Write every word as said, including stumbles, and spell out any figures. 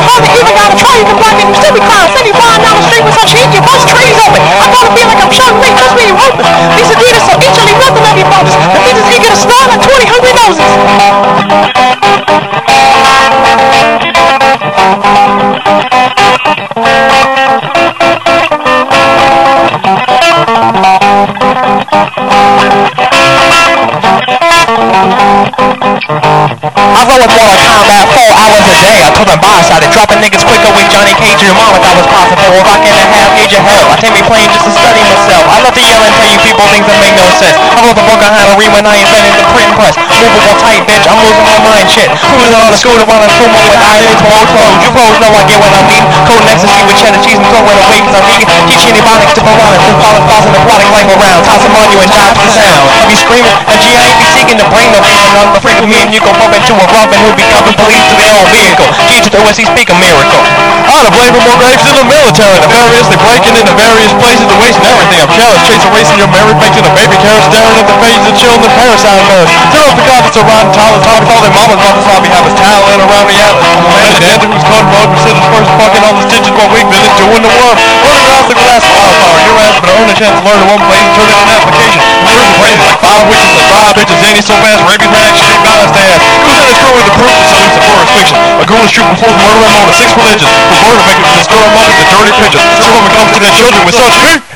hardly even got a trade to black and you still be crying. Said he riding down the street with some shit, your bus trees open. I gotta feel like I'm Sean Lee, trust me, you hopeless. These Adidas so itchily nothing of your bonus. The bitches ain't get a star like twenty hungry noses. I roll with Mortal Kombat four hours a day. I told them buy side it, dropping niggas quicker with Johnny Cage and your mom if that was possible. If I can have gauge of hell, I take me playing just to study myself. I love to yell and tell you people things that make no sense. I wrote the book on how to read when I invented the print press. Movable tight, bitch, I'm losing my mind, shit. Who's on the school to run a school with eyelids, more clothes. You pros know I get what I mean. Code ecstasy with cheddar cheese and throw it away cause I'm vegan. Teach antibiotics to piranhas who follow falls in aquatic life around. Toss them on you and dodge the sound. I be screaming, and G I ain't be seeking to bring no reason. I'm afraid with me and you go bump into a Robin who be cuffing police to their own vehicle. G to the O S C speak a miracle. I to blame for more rapes in the military. Nefariously breaking into various places and wasting everything. I'm jealous, chasing, racing your memory, making a baby carrot, staring at the faces of children in parasite mode. Zero for God that's around tolerant, talking all their mamas, mama's hobby, have his talent around the atlas. I'm a man at the end who's code road, precision first, fucking all the stitches while weak village, doing the work. Running around the glass wildflower. Your ass but earn a chance to learn in one place and turn it into an application. There's the brains like five witches, like five bitches, Zanny so fast, rabies ran shit, balanced ass. Who's in this crew with the proof that salutes the forest fiction? A girl is shooting before the murder and murder, six religions. For murder making this girl moment, the dirty pictures. This woman comes to their children with such hate.